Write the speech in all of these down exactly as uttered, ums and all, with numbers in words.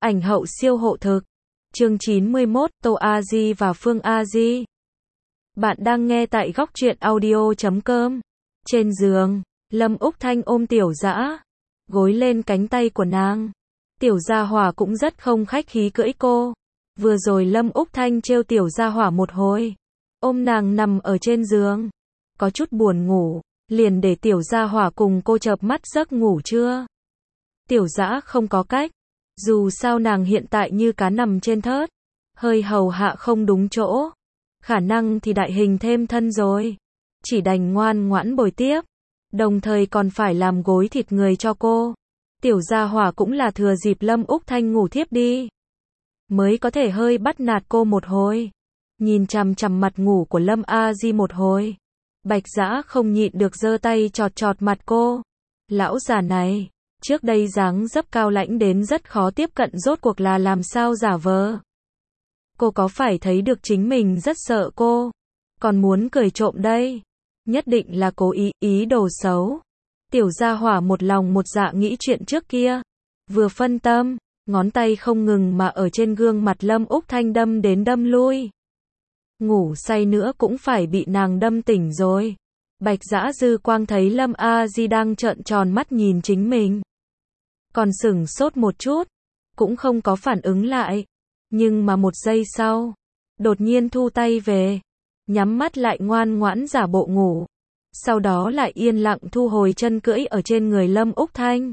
Ảnh hậu siêu hộ thực. Chương chín mươi mốt, Tô A Di và Phương A Di. Bạn đang nghe tại góc truyện audio chấm com. Trên giường, Lâm Úc Thanh ôm Tiểu Dã, gối lên cánh tay của nàng. Tiểu Gia Hỏa cũng rất không khách khí cưỡi cô. Vừa rồi Lâm Úc Thanh trêu Tiểu Gia Hỏa một hồi, ôm nàng nằm ở trên giường, có chút buồn ngủ, liền để Tiểu Gia Hỏa cùng cô chợp mắt giấc ngủ trưa. Tiểu Dã không có cách, dù sao nàng hiện tại như cá nằm trên thớt, hơi hầu hạ không đúng chỗ, khả năng thì đại hình thêm thân rồi, chỉ đành ngoan ngoãn bồi tiếp, đồng thời còn phải làm gối thịt người cho cô. Tiểu Gia Hỏa cũng là thừa dịp Lâm Úc Thanh ngủ thiếp đi, mới có thể hơi bắt nạt cô một hồi, nhìn chằm chằm mặt ngủ của Lâm A Di một hồi. Bạch Dã không nhịn được giơ tay chọt chọt mặt cô. Lão già này, trước đây dáng dấp cao lãnh đến rất khó tiếp cận, rốt cuộc là làm sao giả vờ. Cô có phải thấy được chính mình rất sợ cô, còn muốn cười trộm đây? Nhất định là cố ý, ý đồ xấu. Tiểu Gia Hỏa một lòng một dạ nghĩ chuyện trước kia, vừa phân tâm, ngón tay không ngừng mà ở trên gương mặt Lâm Úc Thanh đâm đến đâm lui. Ngủ say nữa cũng phải bị nàng đâm tỉnh rồi. Bạch Dã dư quang thấy Lâm A Di đang trợn tròn mắt nhìn chính mình, còn sửng sốt một chút, cũng không có phản ứng lại. Nhưng mà một giây sau, đột nhiên thu tay về, nhắm mắt lại ngoan ngoãn giả bộ ngủ. Sau đó lại yên lặng thu hồi chân cưỡi ở trên người Lâm Úc Thanh.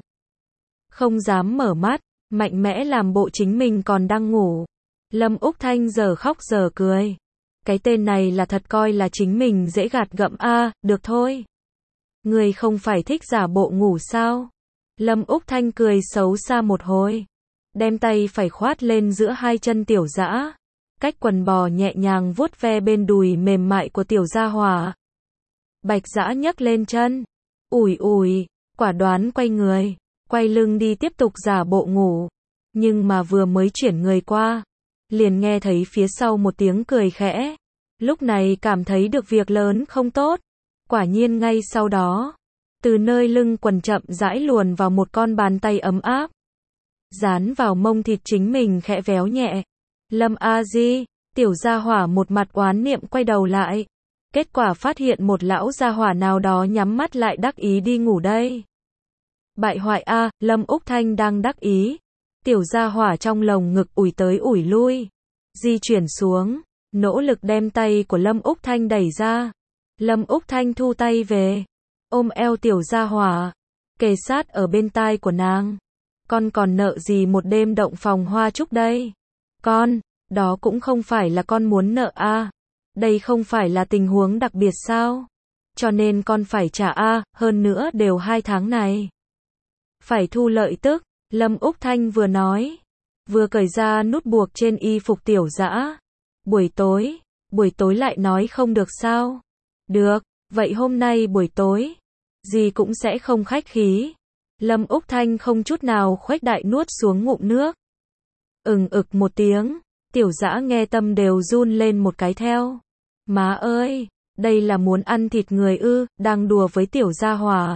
Không dám mở mắt, mạnh mẽ làm bộ chính mình còn đang ngủ. Lâm Úc Thanh giờ khóc giờ cười. Cái tên này là thật coi là chính mình dễ gạt gẫm a, à, được thôi. Người không phải thích giả bộ ngủ sao? Lâm Úc Thanh cười xấu xa một hồi, đem tay phải khoát lên giữa hai chân Tiểu Dã, cách quần bò nhẹ nhàng vuốt ve bên đùi mềm mại của Tiểu Gia Hỏa. Bạch Dã nhấc lên chân, ủi ủi, quả đoán quay người, quay lưng đi tiếp tục giả bộ ngủ. Nhưng mà vừa mới chuyển người qua, liền nghe thấy phía sau một tiếng cười khẽ. Lúc này cảm thấy được việc lớn không tốt. Quả nhiên ngay sau đó, từ nơi lưng quần chậm rãi luồn vào một con bàn tay ấm áp, dán vào mông thịt chính mình khẽ véo nhẹ. Lâm A Di, Tiểu Gia Hỏa một mặt oán niệm quay đầu lại. Kết quả phát hiện một lão gia hỏa nào đó nhắm mắt lại đắc ý đi ngủ đây. Bại hoại a, Lâm Úc Thanh đang đắc ý. Tiểu Gia Hỏa trong lồng ngực ủi tới ủi lui, di chuyển xuống, nỗ lực đem tay của Lâm Úc Thanh đẩy ra. Lâm Úc Thanh thu tay về, ôm eo Tiểu Gia Hỏa, kề sát ở bên tai của nàng. Con còn nợ gì một đêm động phòng hoa trúc đây? Con, đó cũng không phải là con muốn nợ a. À. Đây không phải là tình huống đặc biệt sao? Cho nên con phải trả a, à, hơn nữa đều hai tháng này. Phải thu lợi tức. Lâm Úc Thanh vừa nói, vừa cởi ra nút buộc trên y phục Tiểu Dã. Buổi tối, buổi tối lại nói không được sao? Được, vậy hôm nay buổi tối, gì cũng sẽ không khách khí. Lâm Úc Thanh không chút nào khuếch đại nuốt xuống ngụm nước. Ừng ực một tiếng, Tiểu Dã nghe tâm đều run lên một cái theo. Má ơi, đây là muốn ăn thịt người ư, đang đùa với Tiểu Gia Hỏa.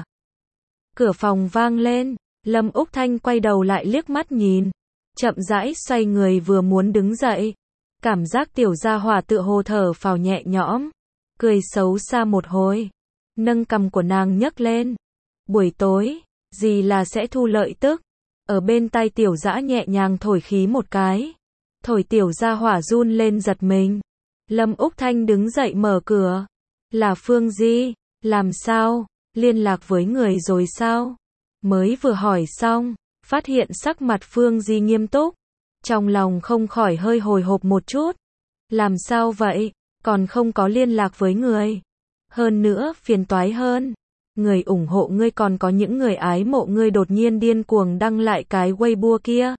Cửa phòng vang lên. Lâm Úc Thanh quay đầu lại liếc mắt nhìn, chậm rãi xoay người vừa muốn đứng dậy, cảm giác Tiểu Gia Hỏa tựa hồ thở phào nhẹ nhõm, cười xấu xa một hồi, nâng cằm của nàng nhấc lên. Buổi tối, gì là sẽ thu lợi tức? Ở bên tai Tiểu Dã nhẹ nhàng thổi khí một cái, thổi Tiểu Gia Hỏa run lên giật mình. Lâm Úc Thanh đứng dậy mở cửa. Là Phương Di, làm sao? Liên lạc với người rồi sao? Mới vừa hỏi xong, phát hiện sắc mặt Phương Di nghiêm túc, trong lòng không khỏi hơi hồi hộp một chút. Làm sao vậy? Còn không có liên lạc với người. Hơn nữa, phiền toái hơn, người ủng hộ ngươi còn có những người ái mộ ngươi đột nhiên điên cuồng đăng lại cái Weibo kia.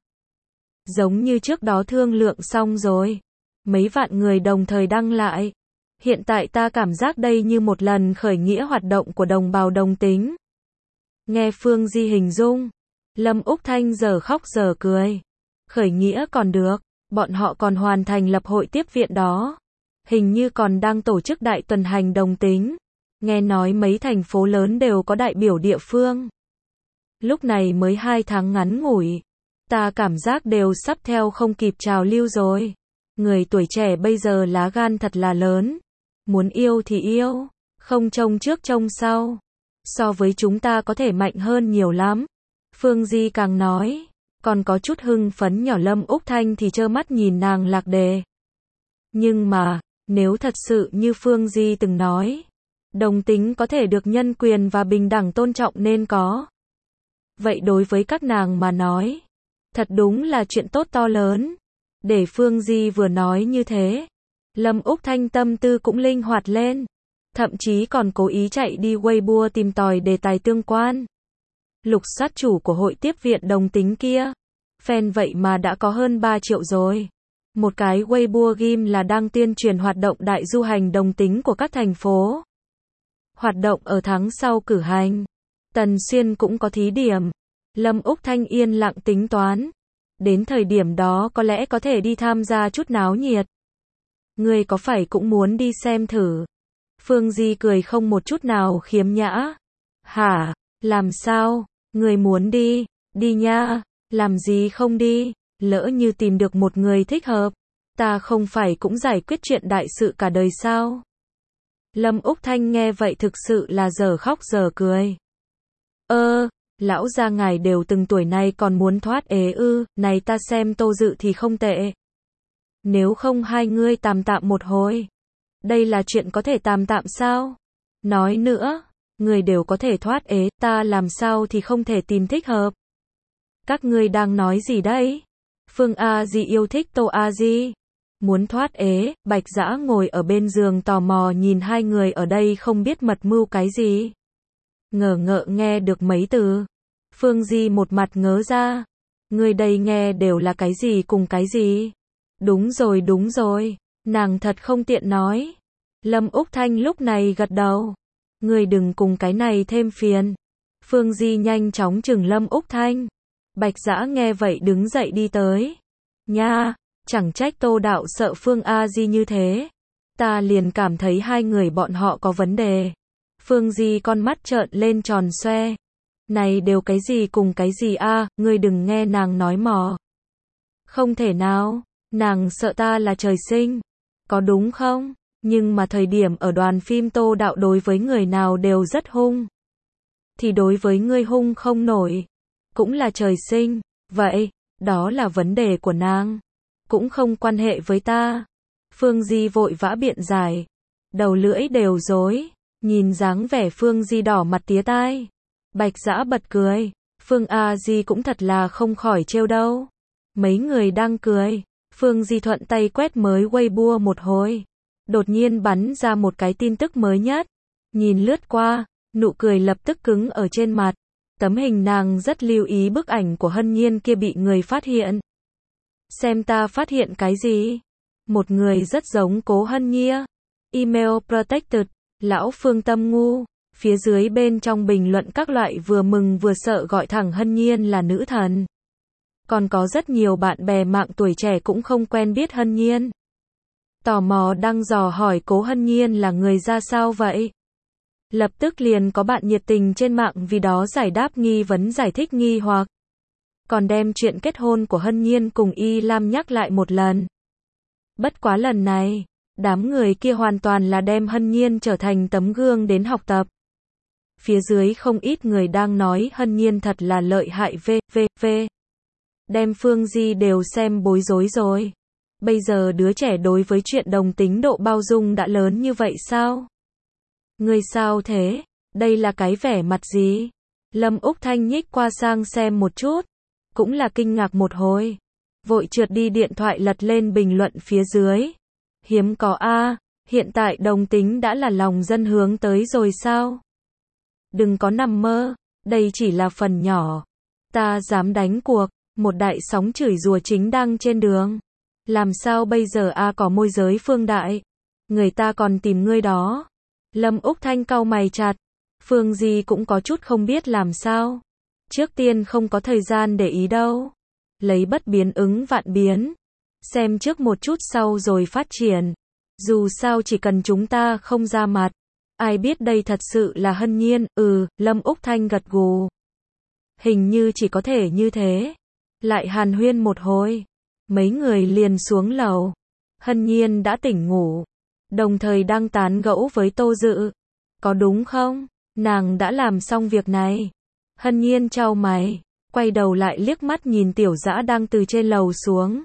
Giống như trước đó thương lượng xong rồi, mấy vạn người đồng thời đăng lại. Hiện tại ta cảm giác đây như một lần khởi nghĩa hoạt động của đồng bào đồng tính. Nghe Phương Di hình dung, Lâm Úc Thanh giờ khóc giờ cười. Khởi nghĩa còn được, bọn họ còn hoàn thành lập hội tiếp viện đó. Hình như còn đang tổ chức đại tuần hành đồng tính. Nghe nói mấy thành phố lớn đều có đại biểu địa phương. Lúc này mới hai tháng ngắn ngủi, Ta cảm giác đều sắp theo không kịp trào lưu rồi. Người tuổi trẻ bây giờ lá gan thật là lớn. Muốn yêu thì yêu, không trông trước trông sau. So với chúng ta có thể mạnh hơn nhiều lắm. Phương Di càng nói, còn có chút hưng phấn nhỏ Lâm Úc Thanh thì trơ mắt nhìn nàng lạc đề. Nhưng mà, nếu thật sự như Phương Di từng nói, đồng tính có thể được nhân quyền và bình đẳng tôn trọng nên có. Vậy đối với các nàng mà nói, thật đúng là chuyện tốt to lớn. Để Phương Di vừa nói như thế, Lâm Úc Thanh tâm tư cũng linh hoạt lên. Thậm chí còn cố ý chạy đi Weibo tìm tòi đề tài tương quan. Lục soát chủ của hội tiếp viện đồng tính kia. Fan vậy mà đã có hơn ba triệu rồi. Một cái Weibo ghim là đang tuyên truyền hoạt động đại du hành đồng tính của các thành phố. Hoạt động ở tháng sau cử hành. Tần Xuyên cũng có thí điểm. Lâm Úc Thanh yên lặng tính toán. Đến thời điểm đó có lẽ có thể đi tham gia chút náo nhiệt. Ngươi có phải cũng muốn đi xem thử? Phương Di cười không một chút nào khiếm nhã. Hả? Làm sao? Người muốn đi? Đi nha. Làm gì không đi? Lỡ như tìm được một người thích hợp. Ta không phải cũng giải quyết chuyện đại sự cả đời sao? Lâm Úc Thanh nghe vậy thực sự là giờ khóc giờ cười. Ơ, lão gia ngài đều từng tuổi này còn muốn thoát ế ư, này ta xem Tô Dự thì không tệ. Nếu không hai ngươi tạm tạm một hồi. Đây là chuyện có thể tạm tạm sao? Nói nữa, người đều có thể thoát ế, ta làm sao thì không thể tìm thích hợp. Các ngươi đang nói gì đấy? Phương A Di yêu thích Tô A Di. Muốn thoát ế, Bạch Dã ngồi ở bên giường tò mò nhìn hai người ở đây không biết mật mưu cái gì. Ngờ ngợ nghe được mấy từ. Phương Di một mặt ngớ ra. Người đây nghe đều là cái gì cùng cái gì? Đúng rồi đúng rồi, nàng thật không tiện nói. Lâm Úc Thanh lúc này gật đầu. Người đừng cùng cái này thêm phiền. Phương Di nhanh chóng chừng Lâm Úc Thanh. Bạch Dã nghe vậy đứng dậy đi tới. Nha, chẳng trách Tô đạo sợ Phương A Di như thế. Ta liền cảm thấy hai người bọn họ có vấn đề. Phương Di con mắt trợn lên tròn xoe. Này đều cái gì cùng cái gì a, ngươi đừng nghe nàng nói mò. Không thể nào, nàng sợ ta là trời sinh. Có đúng không? Nhưng mà thời điểm ở đoàn phim Tô đạo đối với người nào đều rất hung. Thì đối với ngươi hung không nổi. Cũng là trời sinh. Vậy, đó là vấn đề của nàng. Cũng không quan hệ với ta. Phương Di vội vã biện giải. Đầu lưỡi đều rối. Nhìn dáng vẻ Phương Di đỏ mặt tía tai. Bạch Dã bật cười. Phương A Di cũng thật là không khỏi trêu đâu. Mấy người đang cười. Phương Di thuận tay quét mới Weibo một hồi. Đột nhiên bắn ra một cái tin tức mới nhất. Nhìn lướt qua, nụ cười lập tức cứng ở trên mặt. Tấm hình nàng rất lưu ý bức ảnh của Hân Nhiên kia bị người phát hiện. Xem ta phát hiện cái gì? Một người rất giống Cố Hân Nhiên. Email protected. Lão Phương tâm ngu. Phía dưới bên trong bình luận các loại vừa mừng vừa sợ gọi thẳng Hân Nhiên là nữ thần. Còn có rất nhiều bạn bè mạng tuổi trẻ cũng không quen biết Hân Nhiên. Tò mò đăng dò hỏi Cố Hân Nhiên là người ra sao vậy? Lập tức liền có bạn nhiệt tình trên mạng vì đó giải đáp nghi vấn giải thích nghi hoặc. Còn đem chuyện kết hôn của Hân Nhiên cùng Y Lam nhắc lại một lần. Bất quá lần này, đám người kia hoàn toàn là đem Hân Nhiên trở thành tấm gương đến học tập. Phía dưới không ít người đang nói Hân Nhiên thật là lợi hại v v v. Đem Phương Di đều xem bối rối rồi. Bây giờ đứa trẻ đối với chuyện đồng tính độ bao dung đã lớn như vậy sao? Người sao thế? Đây là cái vẻ mặt gì? Lâm Úc Thanh nhích qua sang xem một chút. Cũng là kinh ngạc một hồi. Vội trượt đi điện thoại lật lên bình luận phía dưới. Hiếm có a, hiện tại đồng tính đã là lòng dân hướng tới rồi sao? Đừng có nằm mơ, đây chỉ là phần nhỏ. Ta dám đánh cuộc, một đại sóng chửi rủa chính đang trên đường. Làm sao bây giờ a có môi giới Phương đại? Người ta còn tìm ngươi đó. Lâm Úc Thanh cau mày chặt. Phương Di cũng có chút không biết làm sao. Trước tiên không có thời gian để ý đâu. Lấy bất biến ứng vạn biến. Xem trước một chút sau rồi phát triển. Dù sao chỉ cần chúng ta không ra mặt. Ai biết đây thật sự là Hân Nhiên, ừ, Lâm Úc Thanh gật gù. Hình như chỉ có thể như thế. Lại hàn huyên một hồi, mấy người liền xuống lầu. Hân Nhiên đã tỉnh ngủ, đồng thời đang tán gẫu với Tô Dự. Có đúng không? Nàng đã làm xong việc này. Hân Nhiên chau mày, quay đầu lại liếc mắt nhìn Tiểu Dã đang từ trên lầu xuống.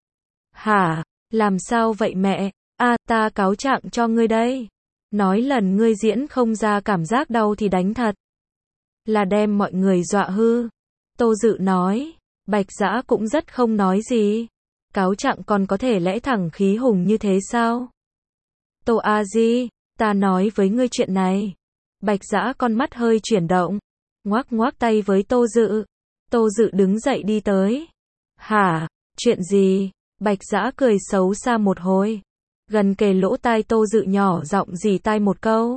Hả? Làm sao vậy mẹ? A, ta cáo trạng cho ngươi đây. Nói lần ngươi diễn không ra cảm giác đau thì đánh thật. Là đem mọi người dọa hư. Tô Dự nói. Bạch Dã cũng rất không nói gì. Cáo trạng còn có thể lẽ thẳng khí hùng như thế sao? Tô A Di, ta nói với ngươi chuyện này. Bạch Dã con mắt hơi chuyển động, ngoác ngoác tay với Tô Dự. Tô Dự đứng dậy đi tới. Hả? Chuyện gì? Bạch Dã cười xấu xa một hồi, gần kề lỗ tai Tô Dự nhỏ giọng rỉ tai một câu.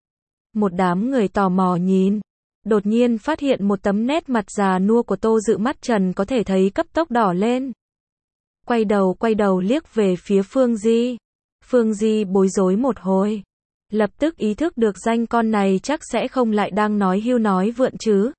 Một đám người tò mò nhìn, đột nhiên phát hiện một tấm nét mặt già nua của Tô Dự, mắt trần có thể thấy cấp tốc đỏ lên. Quay đầu quay đầu liếc về phía Phương Di. Phương Di bối rối một hồi, lập tức ý thức được danh con này chắc sẽ không lại đang nói hưu nói vượn chứ.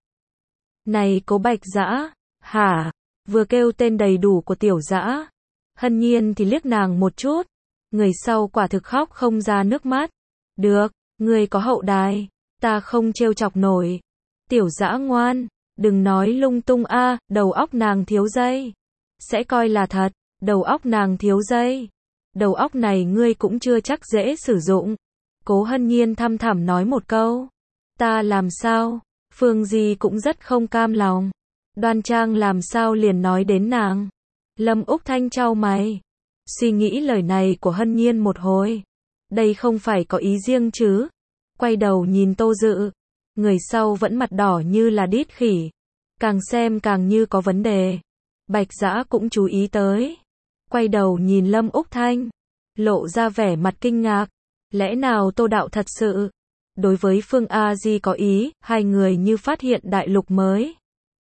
Này Cố Bạch Dã, hả? Vừa kêu tên đầy đủ của Tiểu Dã, Hân Nhiên thì liếc nàng một chút, người sau quả thực khóc không ra nước mắt. Được, ngươi có hậu đài, ta không trêu chọc nổi. Tiểu Dã ngoan, đừng nói lung tung a, đầu óc nàng thiếu dây. Sẽ coi là thật, đầu óc nàng thiếu dây. Đầu óc này ngươi cũng chưa chắc dễ sử dụng. Cố Hân Nhiên thăm thẳm nói một câu. Ta làm sao? Phương Di cũng rất không cam lòng. Đoan Trang làm sao liền nói đến nàng. Lâm Úc Thanh chau mày, suy nghĩ lời này của Hân Nhiên một hồi. Đây không phải có ý riêng chứ? Quay đầu nhìn Tô Dự, người sau vẫn mặt đỏ như là đít khỉ, càng xem càng như có vấn đề. Bạch Dã cũng chú ý tới, quay đầu nhìn Lâm Úc Thanh, lộ ra vẻ mặt kinh ngạc. Lẽ nào Tô đạo thật sự đối với Phương A Di có ý? Hai người như phát hiện đại lục mới,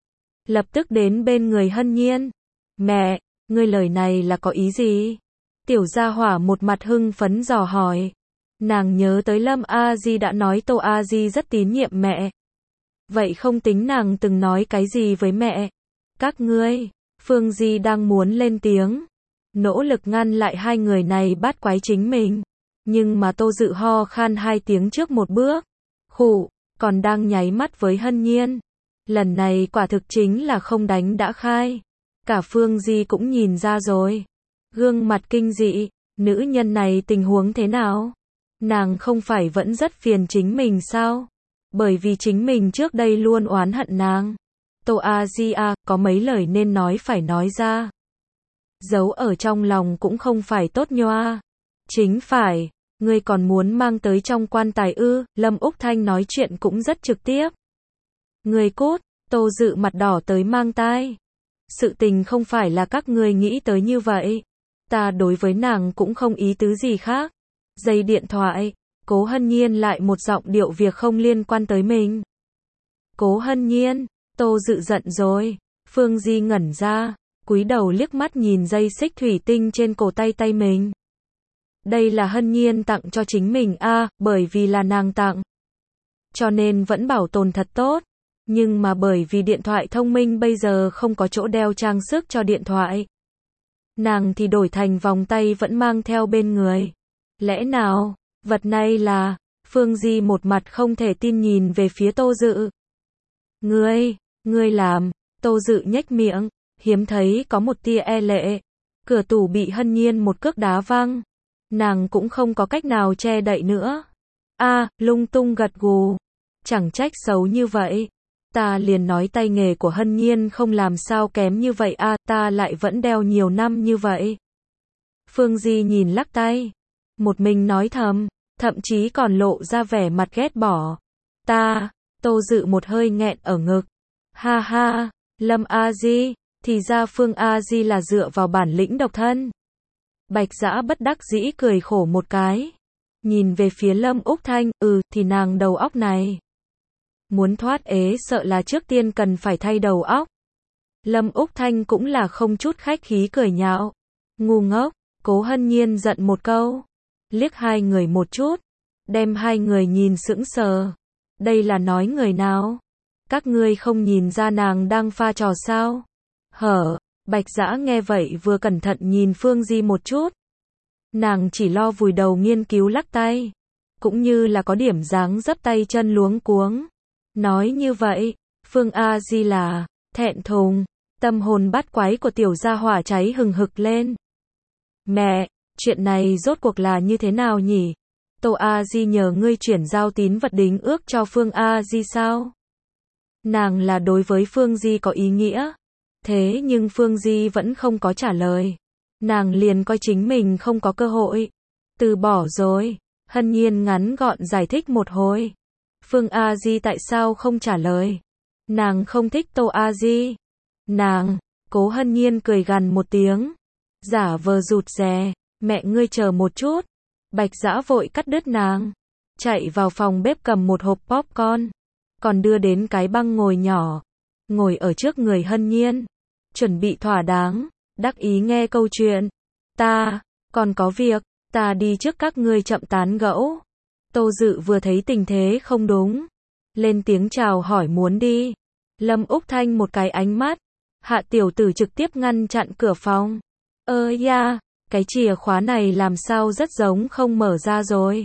lập tức đến bên người Hân Nhiên. Mẹ, ngươi lời này là có ý gì? Tiểu gia hỏa một mặt hưng phấn dò hỏi. Nàng nhớ tới Lâm A Di đã nói Tô A Di rất tín nhiệm mẹ. Vậy không tính nàng từng nói cái gì với mẹ? Các ngươi, Phương Di đang muốn lên tiếng, nỗ lực ngăn lại hai người này bắt quái chính mình. Nhưng mà Tô Dự ho khan hai tiếng trước một bước. Khụ, còn đang nháy mắt với Hân Nhiên. Lần này quả thực chính là không đánh đã khai. Cả Phương Di cũng nhìn ra rồi. Gương mặt kinh dị, nữ nhân này tình huống thế nào? Nàng không phải vẫn rất phiền chính mình sao? Bởi vì chính mình trước đây luôn oán hận nàng. Tô A Di a, có mấy lời nên nói phải nói ra. Giấu ở trong lòng cũng không phải tốt nhoa. Chính phải, ngươi còn muốn mang tới trong quan tài ư? Lâm Úc Thanh nói chuyện cũng rất trực tiếp. Ngươi cút, Tô Dự mặt đỏ tới mang tai. Sự tình không phải là các ngươi nghĩ tới như vậy. Ta đối với nàng cũng không ý tứ gì khác. Dây điện thoại, Cố Hân Nhiên lại một giọng điệu việc không liên quan tới mình. Cố Hân Nhiên, Tô Dự giận rồi. Phương Di ngẩn ra, cúi đầu liếc mắt nhìn dây xích thủy tinh trên cổ tay tay mình. Đây là Hân Nhiên tặng cho chính mình a, à, bởi vì là nàng tặng, cho nên vẫn bảo tồn thật tốt. Nhưng mà bởi vì điện thoại thông minh bây giờ không có chỗ đeo trang sức cho điện thoại, nàng thì đổi thành vòng tay vẫn mang theo bên người. Lẽ nào, vật này là... Phương Di một mặt không thể tin nhìn về phía Tô Dự. Ngươi, ngươi làm, Tô Dự nhếch miệng, hiếm thấy có một tia e lệ. Cửa tủ bị Hân Nhiên một cước đá văng. Nàng cũng không có cách nào che đậy nữa. A, à, lung tung gật gù. Chẳng trách xấu như vậy. Ta liền nói tay nghề của Hân Nhiên không làm sao kém như vậy a, à, ta lại vẫn đeo nhiều năm như vậy. Phương Di nhìn lắc tay, một mình nói thầm, thậm chí còn lộ ra vẻ mặt ghét bỏ. Ta, Tô Dự một hơi nghẹn ở ngực. Ha ha, Lâm A Di, thì ra Phương A Di là dựa vào bản lĩnh độc thân. Bạch Dã bất đắc dĩ cười khổ một cái, nhìn về phía Lâm Úc Thanh, ừ, thì nàng đầu óc này. Muốn thoát ế sợ là trước tiên cần phải thay đầu óc. Lâm Úc Thanh cũng là không chút khách khí cười nhạo. Ngu ngốc, Cố Hân Nhiên giận một câu, liếc hai người một chút, đem hai người nhìn sững sờ. Đây là nói người nào? Các ngươi không nhìn ra nàng đang pha trò sao? Hở, Bạch Dã nghe vậy vừa cẩn thận nhìn Phương Di một chút. Nàng chỉ lo vùi đầu nghiên cứu lắc tay, cũng như là có điểm dáng dấp tay chân luống cuống. Nói như vậy, Phương A Di là thẹn thùng, tâm hồn bát quái của tiểu gia hỏa cháy hừng hực lên. Mẹ, chuyện này rốt cuộc là như thế nào nhỉ? Tô A Di nhờ ngươi chuyển giao tín vật đính ước cho Phương A Di sao? Nàng là đối với Phương Di có ý nghĩa. Thế nhưng Phương Di vẫn không có trả lời. Nàng liền coi chính mình không có cơ hội. Từ bỏ rồi. Hân Nhiên ngắn gọn giải thích một hồi. Phương A Di tại sao không trả lời? Nàng không thích Tô A Di. Nàng, Cố Hân Nhiên cười gằn một tiếng. Giả vờ rụt rè, mẹ ngươi chờ một chút. Bạch Dã vội cắt đứt nàng. Chạy vào phòng bếp cầm một hộp popcorn. Còn đưa đến cái băng ngồi nhỏ. Ngồi ở trước người Hân Nhiên. Chuẩn bị thỏa đáng, đắc ý nghe câu chuyện. Ta, còn có việc, ta đi trước các ngươi chậm tán gẫu. Tô Dự vừa thấy tình thế không đúng. Lên tiếng chào hỏi muốn đi. Lâm Úc Thanh một cái ánh mắt. Hạ tiểu tử trực tiếp ngăn chặn cửa phòng. Ơ ya, cái chìa khóa này làm sao rất giống không mở ra rồi.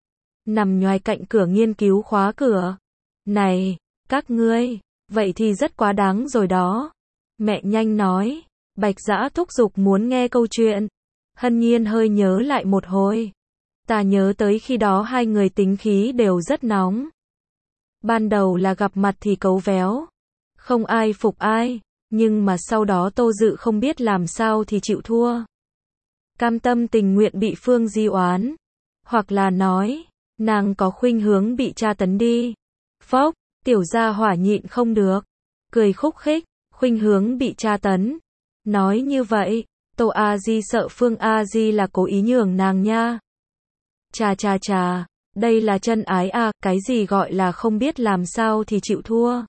Nằm nhoài cạnh cửa nghiên cứu khóa cửa. Này, các ngươi, vậy thì rất quá đáng rồi đó. Mẹ nhanh nói. Bạch Dã thúc giục muốn nghe câu chuyện. Hân Nhiên hơi nhớ lại một hồi. Ta nhớ tới khi đó hai người tính khí đều rất nóng. Ban đầu là gặp mặt thì cấu véo. Không ai phục ai. Nhưng mà sau đó Tô Dự không biết làm sao thì chịu thua. Cam tâm tình nguyện bị Phương Di oán. Hoặc là nói, nàng có khuynh hướng bị tra tấn đi. Phốc, tiểu gia hỏa nhịn không được. Cười khúc khích, khuynh hướng bị tra tấn. Nói như vậy, Tô A Di sợ Phương A Di là cố ý nhường nàng nha. Chà chà chà, đây là chân ái à, cái gì gọi là không biết làm sao thì chịu thua.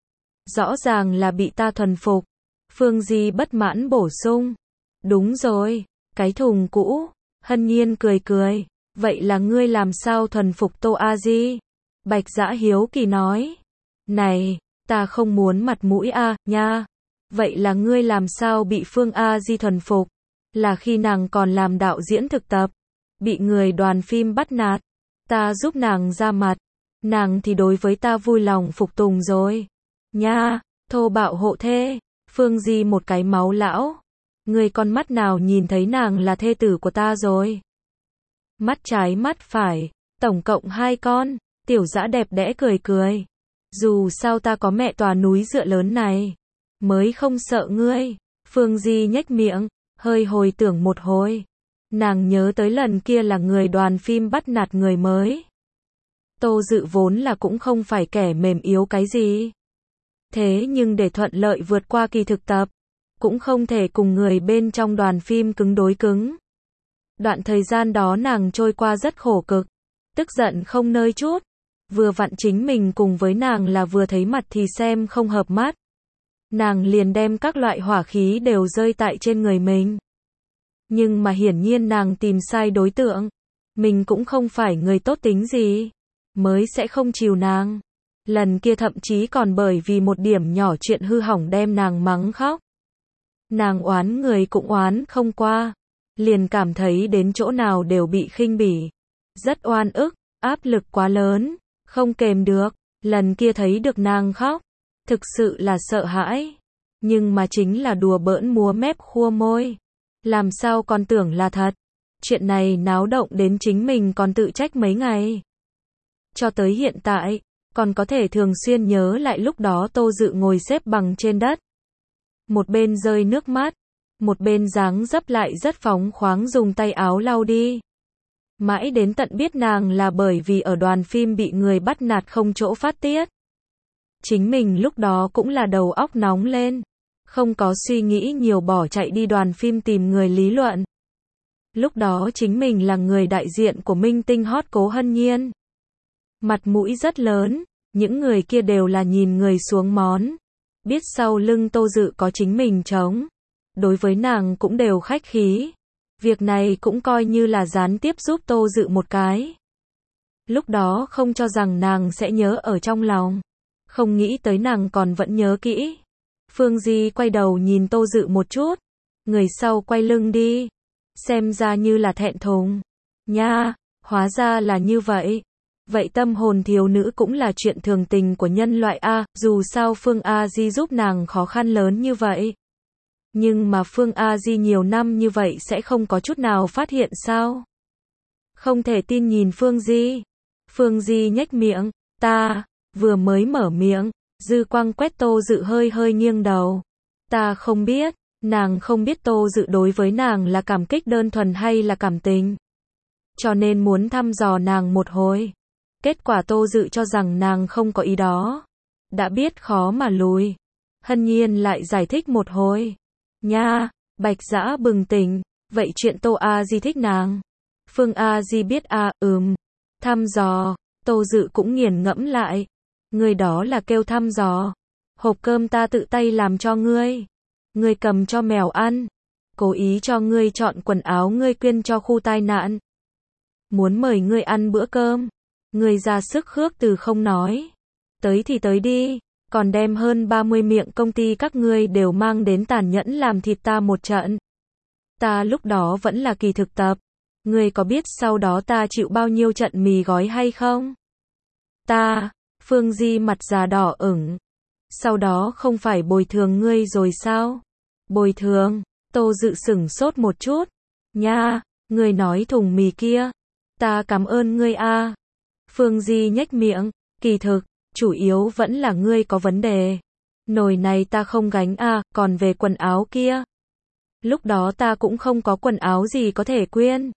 Rõ ràng là bị ta thuần phục. Phương Di bất mãn bổ sung. Đúng rồi, cái thùng cũ. Hân Nhiên cười cười. Vậy là ngươi làm sao thuần phục Tô A Di? Bạch Dã hiếu kỳ nói. Này, ta không muốn mặt mũi a, à, nha. Vậy là ngươi làm sao bị Phương A Di thuần phục? Là khi nàng còn làm đạo diễn thực tập. Bị người đoàn phim bắt nạt. Ta giúp nàng ra mặt. Nàng thì đối với ta vui lòng phục tùng rồi. Nha, thô bạo hộ thê. Phương Di một cái máu lão. Ngươi con mắt nào nhìn thấy nàng là thê tử của ta rồi? Mắt trái mắt phải. Tổng cộng hai con. Tiểu Dã đẹp đẽ cười cười. Dù sao ta có mẹ tòa núi dựa lớn này. Mới không sợ ngươi. Phương Di nhếch miệng. Hơi hồi tưởng một hồi. Nàng nhớ tới lần kia là người đoàn phim bắt nạt người mới. Tô Dự vốn là cũng không phải kẻ mềm yếu cái gì. Thế nhưng để thuận lợi vượt qua kỳ thực tập, cũng không thể cùng người bên trong đoàn phim cứng đối cứng. Đoạn thời gian đó nàng trôi qua rất khổ cực, tức giận không nơi chút. Vừa vặn chính mình cùng với nàng là vừa thấy mặt thì xem không hợp mắt. Nàng liền đem các loại hỏa khí đều rơi tại trên người mình. Nhưng mà hiển nhiên nàng tìm sai đối tượng. Mình cũng không phải người tốt tính gì, mới sẽ không chiều nàng. Lần kia thậm chí còn bởi vì một điểm nhỏ chuyện hư hỏng đem nàng mắng khóc. Nàng oán người cũng oán không qua. Liền cảm thấy đến chỗ nào đều bị khinh bỉ. Rất oan ức, áp lực quá lớn, không kềm được. Lần kia thấy được nàng khóc, thực sự là sợ hãi. Nhưng mà chính là đùa bỡn múa mép khua môi. Làm sao còn tưởng là thật. Chuyện này náo động đến chính mình còn tự trách mấy ngày. Cho tới hiện tại, còn có thể thường xuyên nhớ lại lúc đó Tô Dự ngồi xếp bằng trên đất. Một bên rơi nước mắt, một bên dáng dấp lại rất phóng khoáng dùng tay áo lau đi. Mãi đến tận biết nàng là bởi vì ở đoàn phim bị người bắt nạt không chỗ phát tiết. Chính mình lúc đó cũng là đầu óc nóng lên. Không có suy nghĩ nhiều bỏ chạy đi đoàn phim tìm người lý luận. Lúc đó chính mình là người đại diện của minh tinh hot Cố Hân Nhiên. Mặt mũi rất lớn, những người kia đều là nhìn người xuống món. Biết sau lưng Tô Dự có chính mình chống. Đối với nàng cũng đều khách khí. Việc này cũng coi như là gián tiếp giúp Tô Dự một cái. Lúc đó không cho rằng nàng sẽ nhớ ở trong lòng. Không nghĩ tới nàng còn vẫn nhớ kỹ. Phương Di quay đầu nhìn Tô Dự một chút. Người sau quay lưng đi. Xem ra như là thẹn thùng. Nha, hóa ra là như vậy. Vậy tâm hồn thiếu nữ cũng là chuyện thường tình của nhân loại a, dù sao Phương A Di giúp nàng khó khăn lớn như vậy. Nhưng mà Phương A Di nhiều năm như vậy sẽ không có chút nào phát hiện sao? Không thể tin nhìn Phương Di. Phương Di nhếch miệng, ta, vừa mới mở miệng, dư quang quét Tô Dự hơi hơi nghiêng đầu. Ta không biết, nàng không biết Tô Dự đối với nàng là cảm kích đơn thuần hay là cảm tình. Cho nên muốn thăm dò nàng một hồi. Kết quả Tô Dự cho rằng nàng không có ý đó. Đã biết khó mà lùi. Hân Nhiên lại giải thích một hồi. Nha, Bạch Dã bừng tỉnh, vậy chuyện Tô A Di thích nàng. Phương A Di biết a, à, ừm. Thăm dò, Tô Dự cũng nghiền ngẫm lại. Người đó là kêu thăm dò. Hộp cơm ta tự tay làm cho ngươi. Ngươi cầm cho mèo ăn. Cố ý cho ngươi chọn quần áo ngươi quyên cho khu tai nạn. Muốn mời ngươi ăn bữa cơm. Ngươi ra sức khước từ không nói. Tới thì tới đi. Còn đem hơn ba mươi miệng công ty các ngươi đều mang đến tàn nhẫn làm thịt ta một trận. Ta lúc đó vẫn là kỳ thực tập. Ngươi có biết sau đó ta chịu bao nhiêu trận mì gói hay không? Ta, Phương Di mặt già đỏ ửng. Sau đó không phải bồi thường ngươi rồi sao? Bồi thường, Tô Dự sửng sốt một chút. Nha, ngươi nói thùng mì kia. Ta cảm ơn ngươi a. Phương Di nhếch miệng, kỳ thực, chủ yếu vẫn là ngươi có vấn đề. Nồi này ta không gánh a, còn về quần áo kia. Lúc đó ta cũng không có quần áo gì có thể quyên.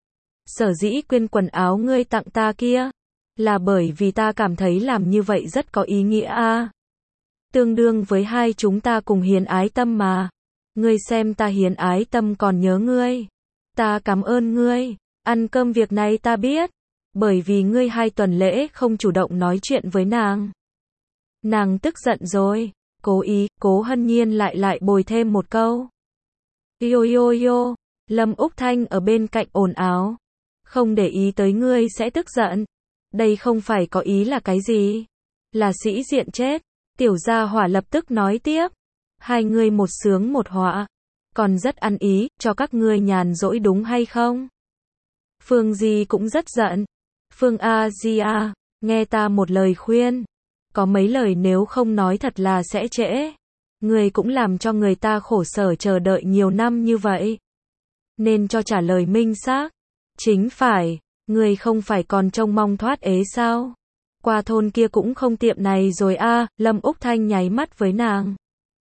Sở dĩ quyên quần áo ngươi tặng ta kia, là bởi vì ta cảm thấy làm như vậy rất có ý nghĩa a. Tương đương với hai chúng ta cùng hiến ái tâm mà. Ngươi xem ta hiến ái tâm còn nhớ ngươi. Ta cảm ơn ngươi, ăn cơm việc này ta biết. Bởi vì ngươi hai tuần lễ không chủ động nói chuyện với nàng. Nàng tức giận rồi, cố ý, Cố Hân Nhiên lại lại bồi thêm một câu. Yo yo yo, Lâm Úc Thanh ở bên cạnh ồn ào. Không để ý tới ngươi sẽ tức giận. Đây không phải có ý là cái gì? Là sĩ diện chết. Tiểu Gia Hỏa lập tức nói tiếp. Hai ngươi một sướng một họa. Còn rất ăn ý, cho các ngươi nhàn rỗi đúng hay không? Phương Di cũng rất giận. Phương A Di a, nghe ta một lời khuyên. Có mấy lời nếu không nói thật là sẽ trễ. Người cũng làm cho người ta khổ sở chờ đợi nhiều năm như vậy. Nên cho trả lời minh xác. Chính phải, người không phải còn trông mong thoát ế sao? Qua thôn kia cũng không tiệm này rồi a. À, Lâm Úc Thanh nháy mắt với nàng.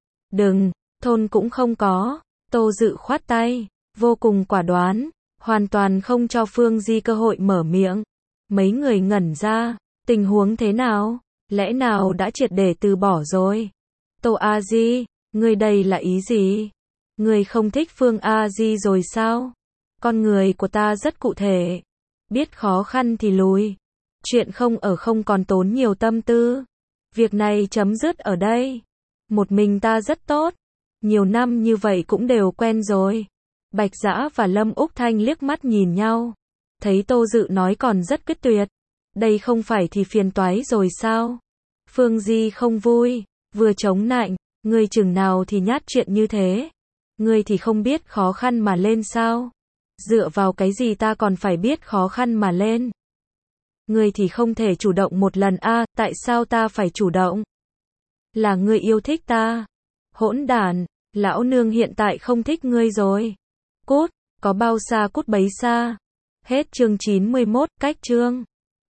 Đừng, thôn cũng không có. Tô Dự khoát tay, vô cùng quả đoán, hoàn toàn không cho Phương Di cơ hội mở miệng. Mấy người ngẩn ra, tình huống thế nào? Lẽ nào đã triệt để từ bỏ rồi? Tô A Di, ngươi đây là ý gì? Ngươi không thích Phương A Di rồi sao? Con người của ta rất cụ thể. Biết khó khăn thì lùi. Chuyện không ở không còn tốn nhiều tâm tư. Việc này chấm dứt ở đây. Một mình ta rất tốt. Nhiều năm như vậy cũng đều quen rồi. Bạch Dã và Lâm Úc Thanh liếc mắt nhìn nhau. Thấy Tô Dự nói còn rất quyết tuyệt. Đây không phải thì phiền toái rồi sao? Phương Di không vui, vừa chống nạnh, ngươi chừng nào thì nhát chuyện như thế? Ngươi thì không biết khó khăn mà lên sao? Dựa vào cái gì ta còn phải biết khó khăn mà lên? Ngươi thì không thể chủ động một lần a, à, tại sao ta phải chủ động? Là ngươi yêu thích ta. Hỗn đản, lão nương hiện tại không thích ngươi rồi. Cút, có bao xa cút bấy xa. Hết chương chín mươi mốt, cách chương.